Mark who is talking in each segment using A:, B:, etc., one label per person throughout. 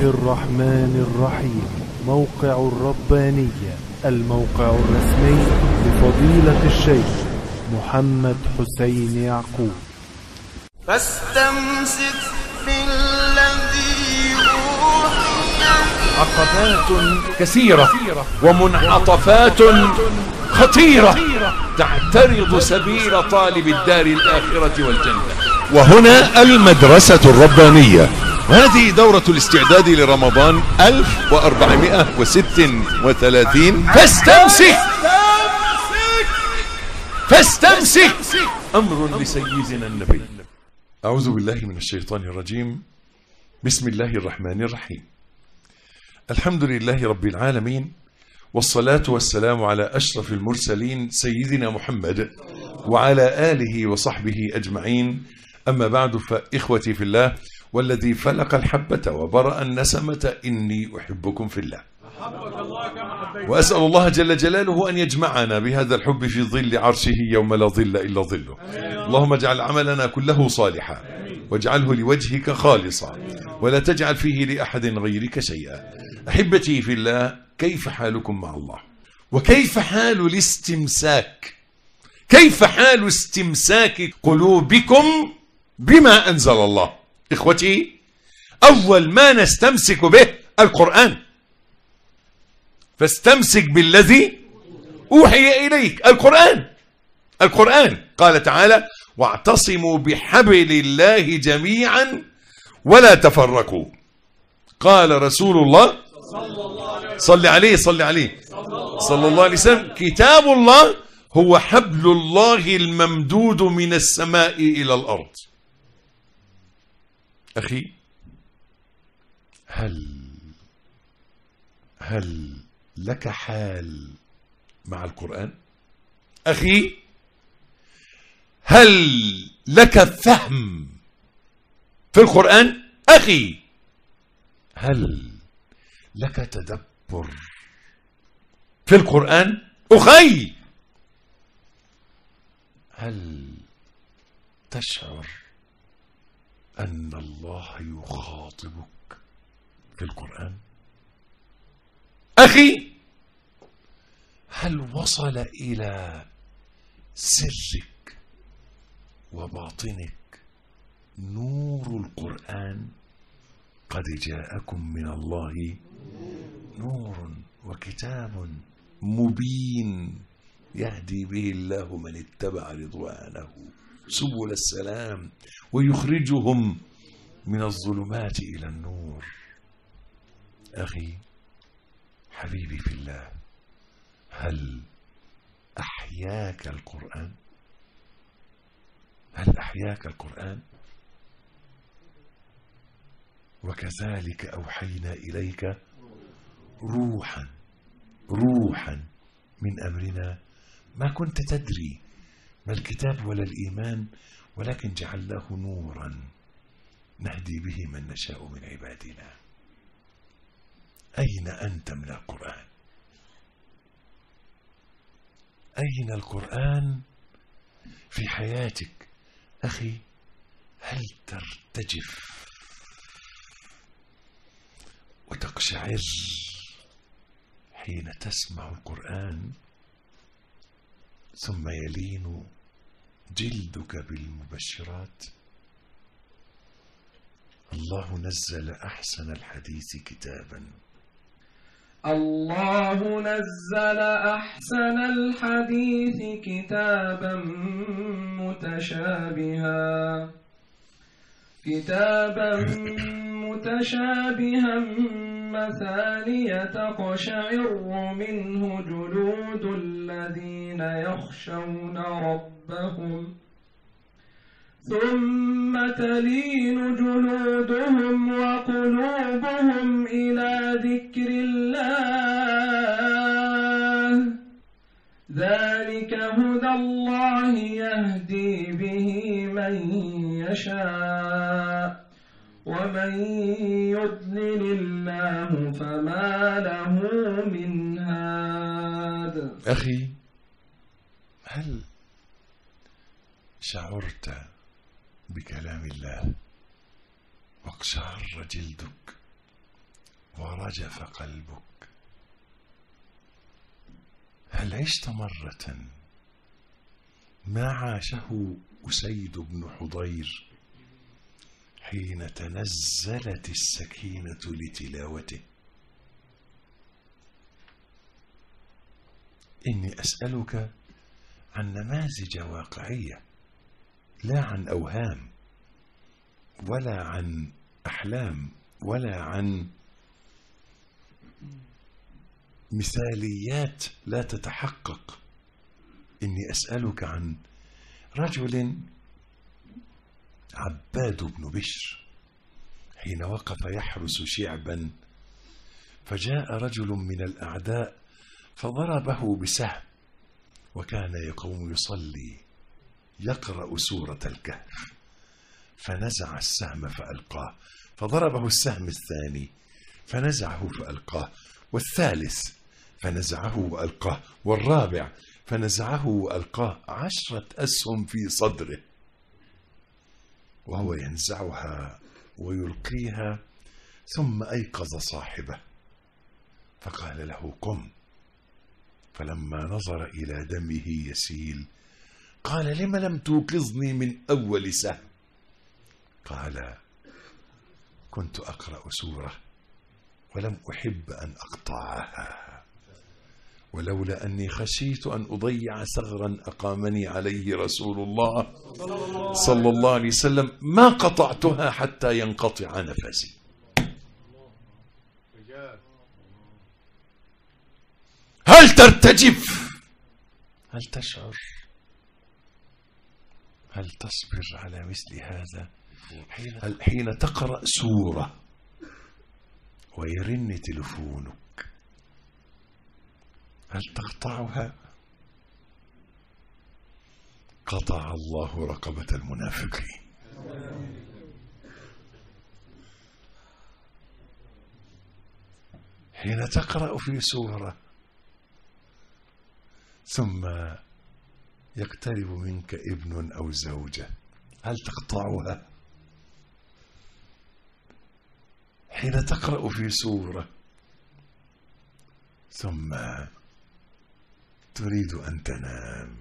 A: الرحمن الرحيم. موقع الربانية، الموقع الرسمي لفضيلة الشيخ محمد حسين يعقوب.
B: فاستمسك بالذي أوحي.
C: عقبات كثيرة ومنعطفات خطيرة تعترض سبيل طالب الدار الآخرة والجنة.
D: وهنا المدرسة الربانية، وهذه دورة الاستعداد لرمضان 1436.
C: فاستمسك أمر لسيدنا النبي. أعوذ بالله من الشيطان الرجيم. بسم الله الرحمن الرحيم. الحمد لله رب العالمين، والصلاة والسلام على أشرف المرسلين سيدنا محمد وعلى آله وصحبه أجمعين. أما بعد، فإخوتي في الله والذي فلق الحبة وبرأ النسمة، إني أحبكم في الله، وأسأل الله جل جلاله أن يجمعنا بهذا الحب في ظل عرشه يوم لا ظل إلا ظله. اللهم اجعل عملنا كله صالحا، واجعله لوجهك خالصا، ولا تجعل فيه لأحد غيرك شيئا. أحبتي في الله، كيف حالكم مع الله؟ وكيف حال الاستمساك؟ كيف حال استمساك قلوبكم بما أنزل الله؟ إخوتي، أول ما نستمسك به القرآن. فاستمسك بالذي أوحي إليك، القرآن. قال تعالى: واعتصموا بحبل الله جميعا ولا تفرقوا. قال رسول الله صلى الله عليه وسلم: كتاب الله هو حبل الله الممدود من السماء إلى الأرض. أخي، هل لك حال مع القرآن؟ أخي، هل لك فهم في القرآن؟ أخي، هل لك تدبر في القرآن؟ أخي، هل تشعر أن الله يخاطبك في القرآن؟ أخي، هل وصل إلى سرك وباطنك نور القرآن؟ قد جاءكم من الله نور وكتاب مبين يهدي به الله من اتبع رضوانه سبل السلام ويخرجهم من الظلمات إلى النور. أخي حبيبي في الله، هل أحياك القرآن؟ هل أحياك القرآن؟ وكذلك أوحينا إليك روحا من أمرنا ما كنت تدري ما الكتاب ولا الإيمان، ولكن جعلناه نورا نهدي به من نشاء من عبادنا. أين أنت من القرآن؟ أين القرآن في حياتك؟ أخي، هل ترتجف وتقشعر حين تسمع القرآن، ثم يلين جلدك بالمبشرات؟ الله نزل أحسن الحديث كتابا.
E: الله نزل أحسن الحديث كتابا متشابها مثانية تقشعر منه جلود الذين يخشون ربهم، ثم تلين جلودهم وقلوبهم إلى ذكر الله. ذلك هدى الله يهدي به من يشاء، ومن يضلل الله فما له من هاد.
C: أخي، هل شعرت بكلام الله واقشعر جلدك ورجف قلبك. هل عشت مرة ما عاشه أسيد بن حضير حين تنزلت السكينة لتلاوته؟ إني أسألك عن نماذج واقعية، لا عن أوهام ولا عن أحلام ولا عن مثاليات لا تتحقق. إني أسألك عن رجل عباد بن بشر حين وقف يحرس شعبا، فجاء رجل من الأعداء فضربه بسهم، وكان يقوم يصلي يقرأ سورة الكهف، فنزع السهم فألقاه، فضربه السهم الثاني فنزعه فألقاه، والثالث فنزعه وألقاه، والرابع فنزعه وألقاه، 10 أسهم في صدره، وهو ينزعها ويلقيها. ثم أيقظ صاحبه فقال له قم، فلما نظر إلى دمه يسيل قال لم لم توقظني من أول سهم؟ قال كنت أقرأ سورة ولم أحب أن أقطعها، ولولا أني خشيت أن أضيع ثغرا أقامني عليه رسول الله صلى الله عليه وسلم ما قطعتها حتى ينقطع نفسي. هل ترتجف؟ هل تشعر؟ هل تصبر على مثل هذا؟ حين تقرأ سورة ويرن تلفونك هل تقطعها؟ قطع الله رقبة المنافقين. حين تقرأ في سورة ثم يقترب منك ابن أو زوجة هل تقطعها؟ حين تقرأ في سورة ثم تريد أن تنام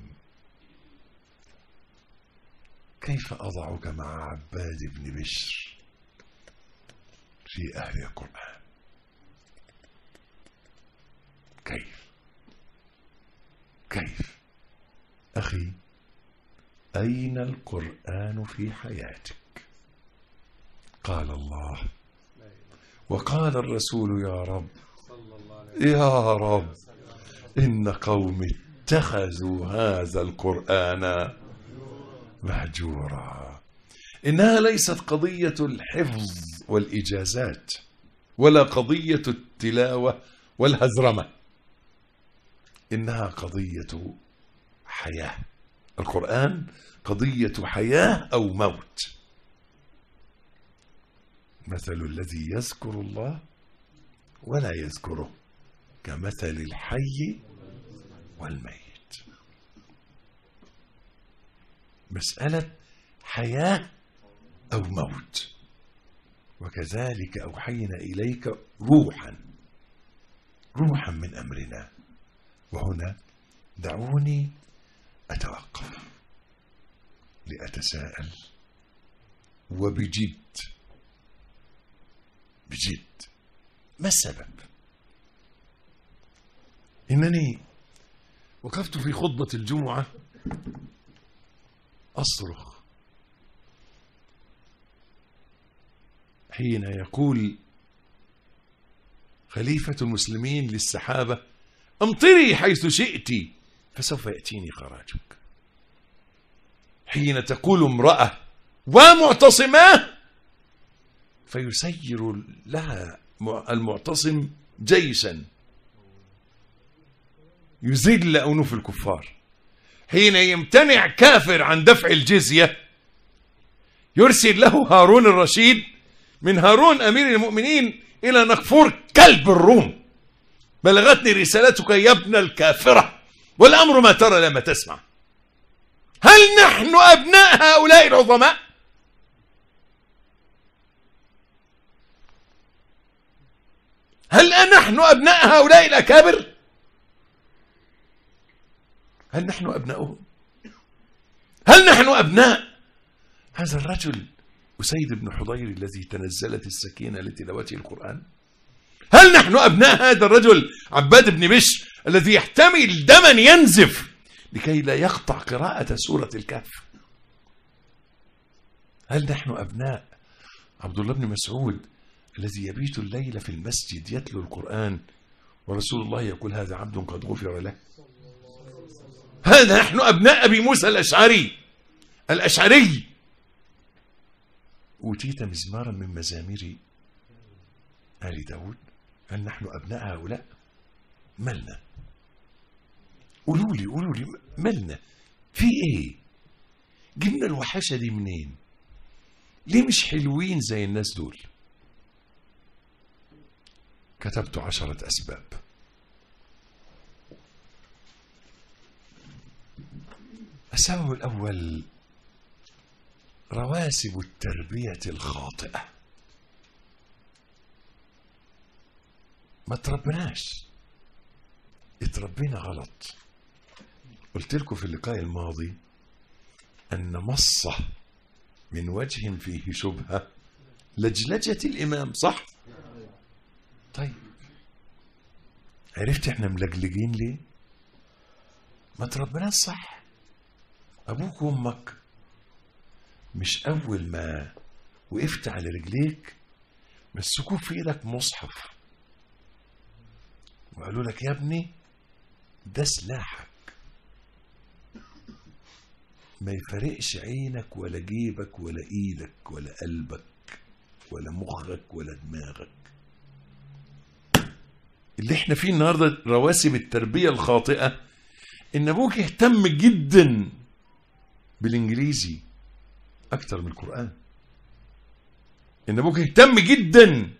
C: كيف أضعك مع عباد بن بشر في أهل القرآن؟ كيف أخي؟ أين القرآن في حياتك؟ قال الله وقال الرسول يا رب إن قوم اتخذوا هذا القرآن مهجورا. إنها ليست قضية الحفظ والإجازات ولا قضية التلاوة والهزرمة، إنها قضية حياة. القرآن قضية حياة أو موت. مثل الذي يذكر الله ولا يذكره كمثل الحي والميت. مسألة حياة أو موت. وكذلك أوحينا إليك روحا من أمرنا. وهنا دعوني أتوقف لأتساءل وبجد ما السبب؟ إنني وقفت في خطبة الجمعة أصرخ حين يقول خليفة المسلمين للسحابة امطري حيث شئت فسوف يأتيني خراجك. حين تقول امرأة ومعتصماه فيسير لها المعتصم جيشا يذل أنوف الكفار. حين يمتنع كافر عن دفع الجزية يرسل له هارون الرشيد من هارون أمير المؤمنين إلى نقفور كلب الروم بلغتني رسالتك يا ابن الكافرة والأمر ما ترى لما تسمع. هل نحن أبناء هؤلاء العظماء؟ هل نحن أبناء هؤلاء الأكابر؟ هل نحن أبناؤهم؟ هل نحن أبناء هذا الرجل أسيد بن حضير الذي تنزلت السكينة لتلاوته القرآن؟ هل نحن أبناء هذا الرجل عباد بن بشر الذي يحتمل دما ينزف لكي لا يقطع قراءة سورة الكهف؟ هل نحن أبناء عبد الله بن مسعود الذي يبيت الليل في المسجد يتلو القرآن ورسول الله يقول هذا عبد قد غفر له؟ هل نحن أبناء أبي موسى الأشعري أوتيت مزمارا من مزامير آل داود؟ هل نحن أبناء هؤلاء؟ مالنا؟ قولوا لي مالنا؟ في إيه؟ جبنا الوحشة دي منين؟ ليه مش حلوين زي الناس دول؟ كتبت 10 أسباب. السبب الأول رواسب التربية الخاطئة. ما تربناش، اتربينا غلط. قلت لكم في اللقاء الماضي أن مصة من وجه فيه شبهة لجلجة الإمام، صح؟ طيب عرفت احنا ملجلجين ليه؟ ما تربناش صح. أبوك وأمك مش أول ما وقفت على رجليك مسكوك في إيدك مصحف وقالوا لك يا ابني ده سلاحك، ما يفرقش عينك ولا جيبك ولا ايدك ولا قلبك ولا مخك ولا دماغك. اللي احنا فيه النهارده رواسب التربية الخاطئة، ان ابوك يهتم جدا بالانجليزي اكتر من القرآن، ان ابوك يهتم جدا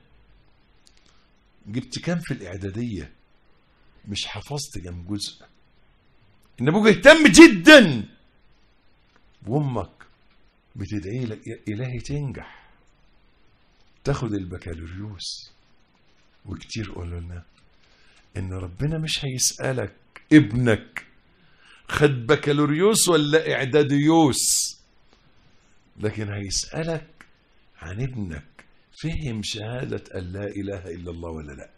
C: جبت كام في الاعدادية مش حفظت كام جزء، ان ابوك يهتم جدا وامك بتدعي لك يا الهي تنجح تاخد البكالوريوس. وكتير قولوا لنا ان ربنا مش هيسألك ابنك خد بكالوريوس ولا اعداديوس، لكن هيسألك عن ابنك فهم شهادة ان لا اله الا الله ولا لا.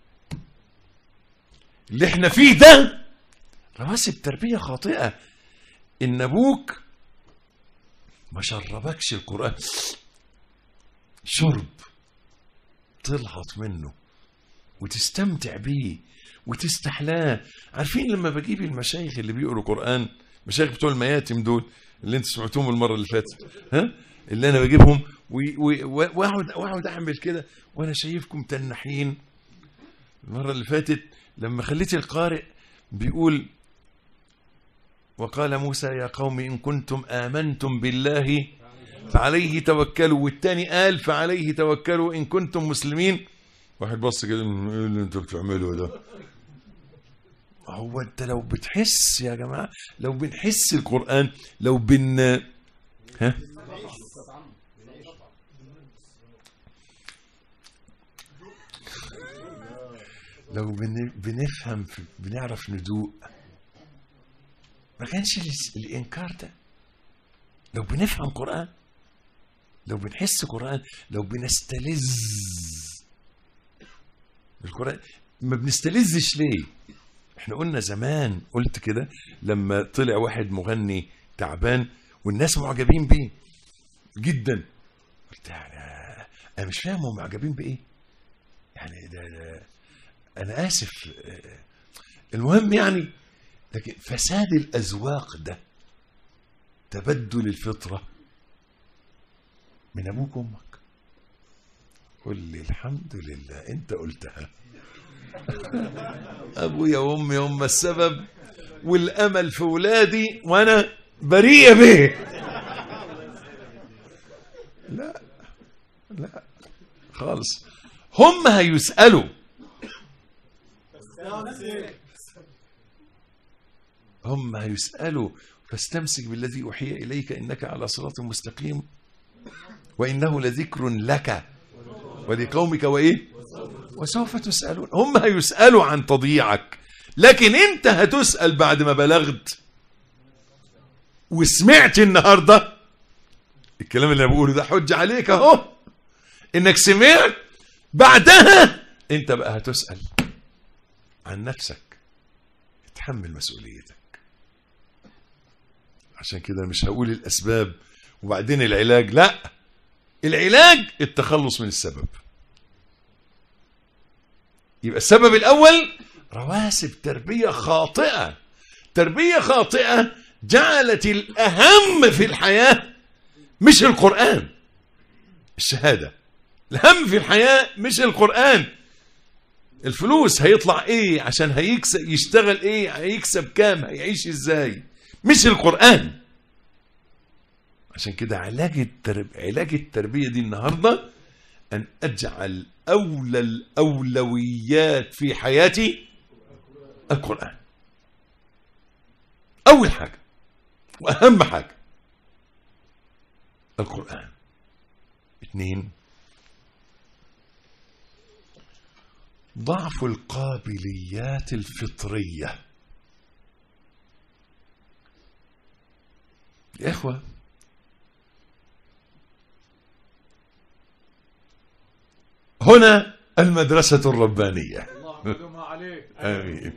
C: اللي احنا فيه ده رواسب تربية خاطئة، ان ابوك ما شربكش القرآن شرب تلهط منه وتستمتع بيه وتستحلاه. عارفين لما بجيب المشايخ اللي بيقروا قرآن، المشايخ بتوع المياتم دول اللي انت سمعتوهم المرة اللي فاتت، ها اللي انا بجيبهم واقعد اعمل كده وانا شايفكم تنحين. المرة اللي فاتت لما خليت القارئ بيقول وقال موسى يا قوم إن كنتم آمنتم بالله فعليه توكلوا، والتاني قال فعليه توكلوا إن كنتم مسلمين. واحد بص كده ايه اللي انتوا بتعملوا ده؟ هو انت لو بتحس يا جماعة، لو بنحس القرآن، لو لو بنفهم بنعرف ندوق، ما كانش الإنكار ده. لو بنفهم قرآن، لو بنحس قرآن، لو بنستلذ بالقرآن. ما بنستلذش ليه؟ احنا قلنا زمان، قلت كده لما طلع واحد مغني تعبان والناس معجبين بيه جدا، قلت انا مش فاهم هم معجبين بايه يعني. ده انا اسف، المهم يعني. لكن فساد الأذواق ده تبدل الفطرة من أبوك وأمك. قل لي الحمد لله أنت قلتها. أبويا وأمي هم السبب والأمل في ولادي وأنا بريء به. لا لا خالص، هم هيسألوا. هم هيسألوا فاستمسك بالذي أوحي إليك إنك على صراط مستقيم وإنه لذكر لك ولقومك وإيه وسوف تسألون. هم هيسألوا عن تضييعك، لكن انت هتسأل بعد ما بلغت وسمعت. النهاردة الكلام اللي انا بقوله ده حجة عليك اهو، انك سمعت. بعدها انت بقى هتسأل عن نفسك، تحمل مسؤوليتك. عشان كده مش هقول الاسباب وبعدين العلاج، لا، العلاج التخلص من السبب. يبقى السبب الاول رواسب تربية خاطئة. تربية خاطئة جعلت الاهم في الحياة مش القرآن، الشهادة. الهم في الحياة مش القرآن، الفلوس هيطلع ايه، عشان هيكسب، يشتغل ايه، هيكسب كام، هيعيش ازاي، مش القرآن. عشان كده علاج التربية دي النهاردة أن أجعل أولى الأولويات في حياتي القرآن. أول حاجة وأهم حاجة القرآن. 2، ضعف القابليات الفطرية. يا إخوة، هنا المدرسة الربانية. آمين.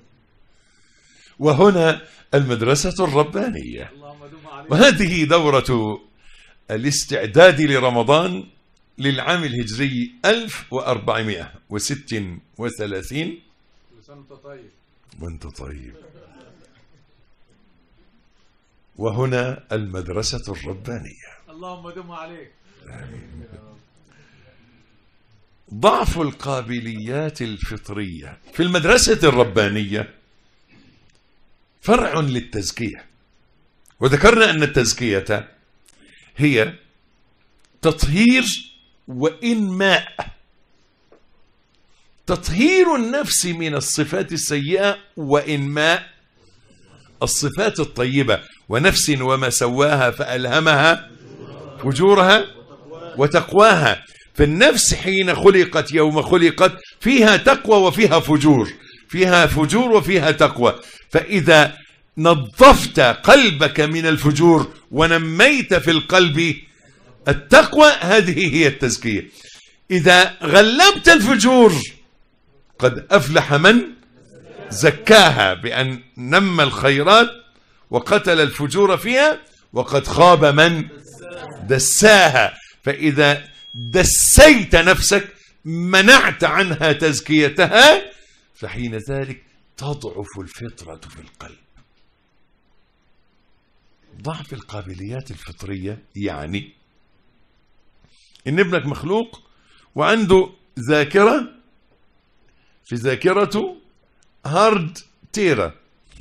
C: وهنا المدرسة الربانية، وهذه دورة الاستعداد لرمضان للعام الهجري 1436. وانت طيب. وهنا المدرسة الربانية.
F: اللهم دم عليك.
C: آمين. ضعف القابليات الفطرية في المدرسة الربانية فرع للتزكية، وذكرنا أن التزكية هي تطهير وإنماء، تطهير النفس من الصفات السيئة وإنماء الصفات الطيبة. ونفس وما سواها فألهمها فجورها وتقواها. فالنفس حين خلقت، يوم خلقت، فيها تقوى وفيها فجور، فيها فجور وفيها تقوى. فإذا نظفت قلبك من الفجور ونميت في القلب التقوى، هذه هي التزكية. إذا غلبت الفجور قد أفلح من زكاها، بأن نمى الخيرات وقتل الفجور فيها، وقد خاب من دساها. فإذا دسيت نفسك، منعت عنها تزكيتها، فحين ذلك تضعف الفطرة في القلب. ضعف القابليات الفطرية يعني إن ابنك مخلوق وعنده ذاكرة، في ذاكرته هارد تيرا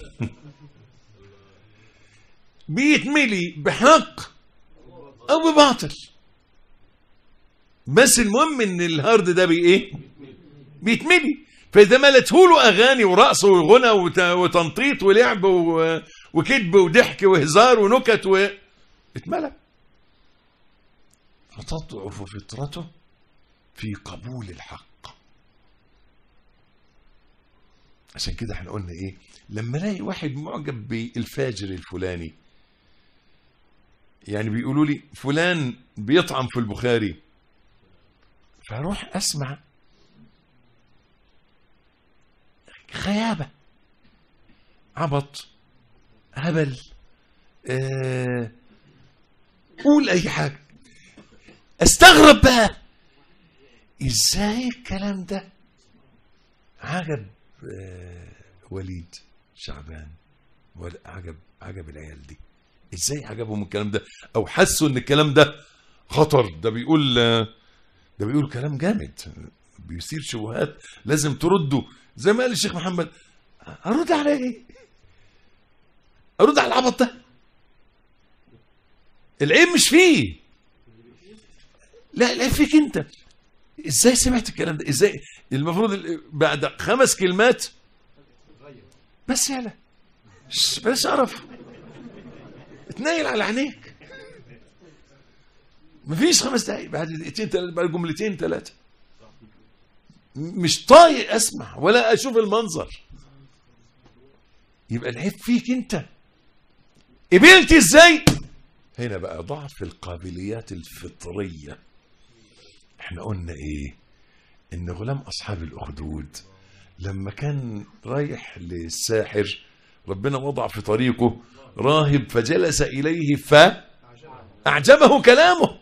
C: بيتملي بحق أو بباطل، بس المهم ان الهارد ده بيتملي. فاذا ملتهوله اغاني ورقص وغنى وتنطيط ولعب وكذب وضحك وهزار ونكت اتملى، فتضعف فطرته في قبول الحق. عشان كده احنا قلنا ايه، لما الاقي واحد معجب بالفاجر الفلاني، يعني بيقولوا لي فلان بيطعن في البخاري، فاروح اسمع خيابة، عبط، هبل، قول اي حاجة. استغرب بقى ازاي الكلام ده عجب وليد شعبان، عجب العيال دي، ازاي عجبهم الكلام ده، او حسوا ان الكلام ده خطر، ده بيقول كلام جامد، بيثير شبهات، لازم تردوا. زي ما قال الشيخ محمد، ارد على ايه؟ ارد على العبط ده؟ العيب مش فيه، لا العيب فيك انت. ازاي سمعت الكلام ده؟ ازاي المفروض بعد 5 كلمات بس، يلا بلاش اعرف، اتنايل على عينيك، مفيش 5 دقايق، بعد دقيقتين 3، بعد جملتين 3. مش طايق اسمع ولا اشوف المنظر. يبقى العيب فيك انت. قبلت ازاي؟ هنا بقى ضعف القابليات الفطرية. احنا قلنا ايه؟ ان غلام اصحاب الاخدود لما كان رايح للساحر ربنا وضع في طريقه راهب فجلس اليه فاعجبه كلامه.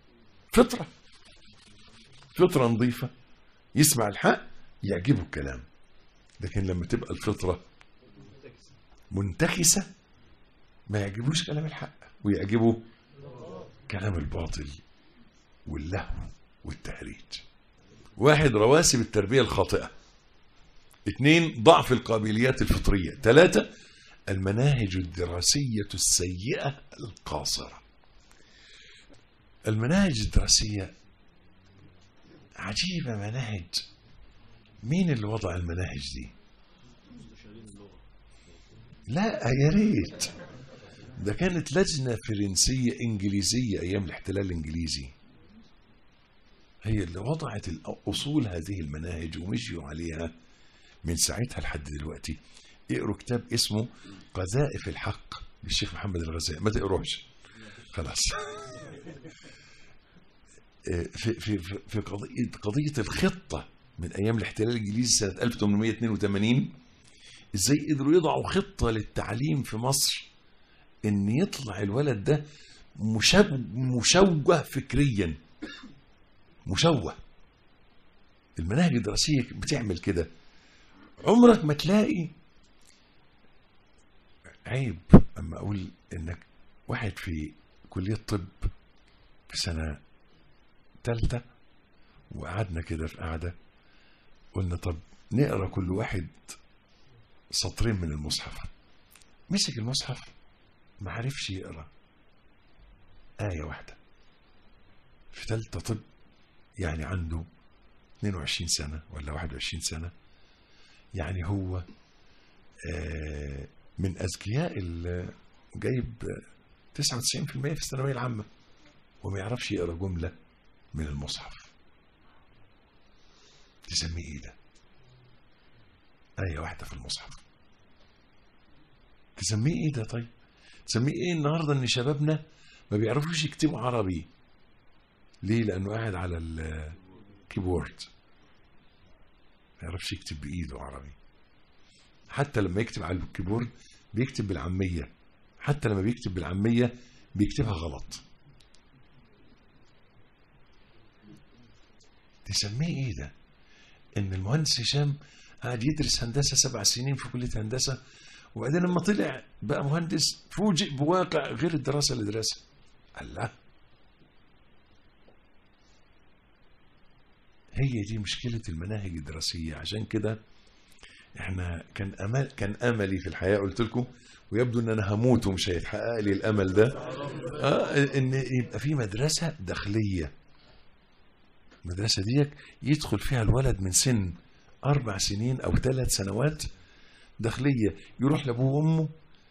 C: فطرة نظيفة، يسمع الحق يعجبه الكلام. لكن لما تبقى الفطرة منتكسة ما يعجبوش كلام الحق ويعجبه كلام الباطل واللهو والتهريج. 1 رواسب التربية الخاطئة. 2 ضعف القابليات الفطرية. 3 المناهج الدراسية السيئة القاصرة. المناهج الدراسية عجيبة، مناهج مين اللي وضع المناهج دي؟ لا يا ريت، ده كانت لجنة فرنسية انجليزية ايام الاحتلال الانجليزي هي اللي وضعت اصول هذه المناهج ومشيوا عليها من ساعتها لحد دلوقتي. اقروا كتاب اسمه قذائف الحق للشيخ محمد الغزالي، ما تقروش خلاص. في قضية الخطة من ايام الاحتلال الانجليزي سنة 1882 ازاي قدروا يضعوا خطة للتعليم في مصر ان يطلع الولد ده مشوه فكريا. مشوه. المناهج الدراسية بتعمل كده. عمرك ما تلاقي، عيب اما اقول انك واحد في كلية طب في سنة 3 وقعدنا كده في قعدة قلنا طب نقرأ كل واحد سطرين من المصحف. مسك المصحف ما عرفش يقرأ آية واحدة في 3 طب، يعني عنده 22 سنة ولا 21 سنة، يعني هو من أذكياء جايب 99% في الثانوية العامة وما يعرفش يقرأ جملة من المصحف. تسميه ايه ده؟ آية واحدة في المصحف تسميه ايه ده؟ طيب تسميه ايه النهاردة ان شبابنا ما بيعرفوش يكتبوا عربي؟ ليه؟ لانه قاعد على الكيبورد ما يعرفش يكتب بايده عربي. حتى لما يكتب على الكيبورد بيكتب بالعامية، حتى لما بيكتب بالعامية بيكتبها غلط. تسميه ايه ده؟ ان المهندس هشام قاعد يدرس هندسة 7 سنين في كلية هندسة وبعدين لما طلع بقى مهندس فوجئ بواقع غير الدراسة اللي درسها. الله، هي دي مشكلة المناهج الدراسية. عشان كده احنا كان املي في الحياة، قلت لكم ويبدو ان انا هموت ومش هيتحقق لي الامل ده، ان يبقى في مدرسة داخلية. المدرسة دي يدخل فيها الولد من سن 4 سنين او 3 سنوات داخلية، يروح لابوه وامه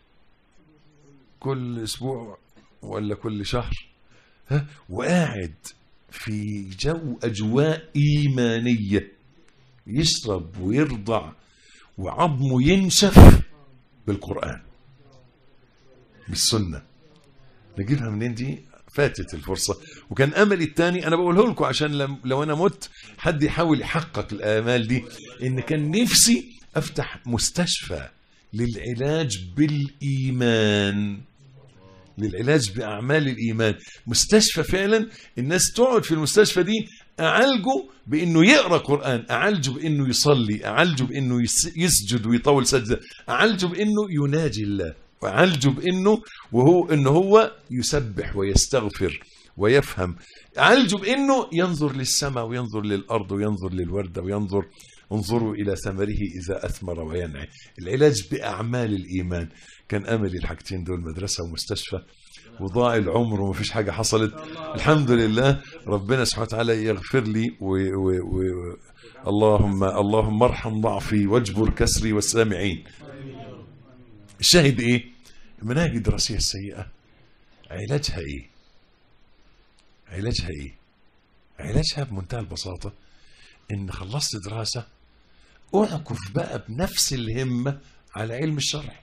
C: كل اسبوع ولا كل شهر وقاعد في اجواء ايمانية، يشرب ويرضع وعظمه ينشف بالقرآن بالسنة. نجيبها منين دي؟ فاتت الفرصة. وكان املي الثاني انا بقوله لكم عشان لو انا مت حد يحاول يحقق الامال دي، ان كان نفسي افتح مستشفى للعلاج بالإيمان، للعلاج بأعمال الإيمان. مستشفى فعلا الناس تقعد في المستشفى دي، أعالجه بأنه يقرأ قرآن، أعالجه بأنه يصلي، أعالجه بأنه يسجد ويطول سجدة، أعالجه بأنه يناجي الله، وأعالجه بأنه إنه هو يسبح ويستغفر ويفهم، أعالجه بأنه ينظر للسماء وينظر للأرض وينظر للوردة وينظر انظروا إلى ثمره إذا أثمر وينعي. العلاج بأعمال الإيمان. كان أملي الحاجتين دول، مدرسة ومستشفى، وضاع العمر وما فيش حاجة حصلت. الحمد لله ربنا سبحانه وتعالى يغفر لي اللهم ارحم ضعفي واجبر كسري والسامعين. الشاهد إيه؟ المناهج الدراسية السيئة علاجها إيه؟ علاجها بمنتهى البساطة إن خلصت دراسة أعكف بقى بنفس الهمة على علم الشرع.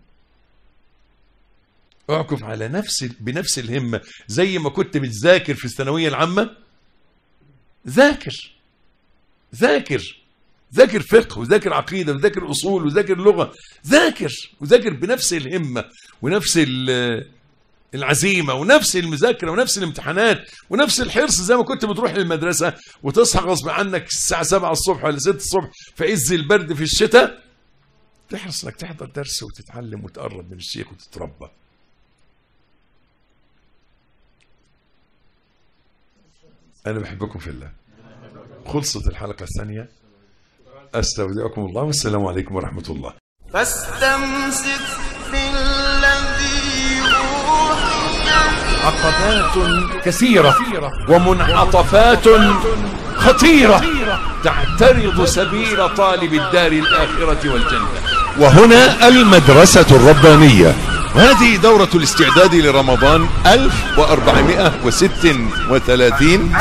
C: أعكف على بنفس الهمة زي ما كنت بتذاكر في الثانوية العامة. ذاكر فقه وذاكر عقيدة وذاكر أصول وذاكر لغة. وذاكر بنفس الهمة ونفس العزيمة ونفس المذاكرة ونفس الامتحانات ونفس الحرص زي ما كنت بتروح للمدرسة وتصحى غصب عنك الساعة 7 الصبح ولا 6 الصبح في عز البرد في الشتاء، تحرص انك تحضر درس وتتعلم وتقرب من الشيخ وتتربى. أنا بحبكم في الله. خلصت الحلقة الثانية. أستودعكم الله والسلام عليكم ورحمة الله.
B: فاستمسك بالذي أوحي.
C: عقبات كثيرة ومنعطفات خطيرة تعترض سبيل طالب الدار الآخرة والجنة.
D: وهنا المدرسة الربانية، وهذه دورة الاستعداد لرمضان 1436.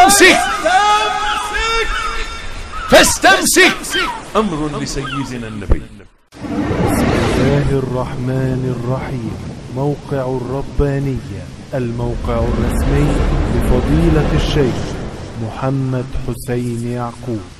C: فاستمسك أمر لسيدنا النبي.
A: بسم الله الرحمن الرحيم. موقع الربانية، الموقع الرسمي لفضيلة الشيخ محمد حسين يعقوب.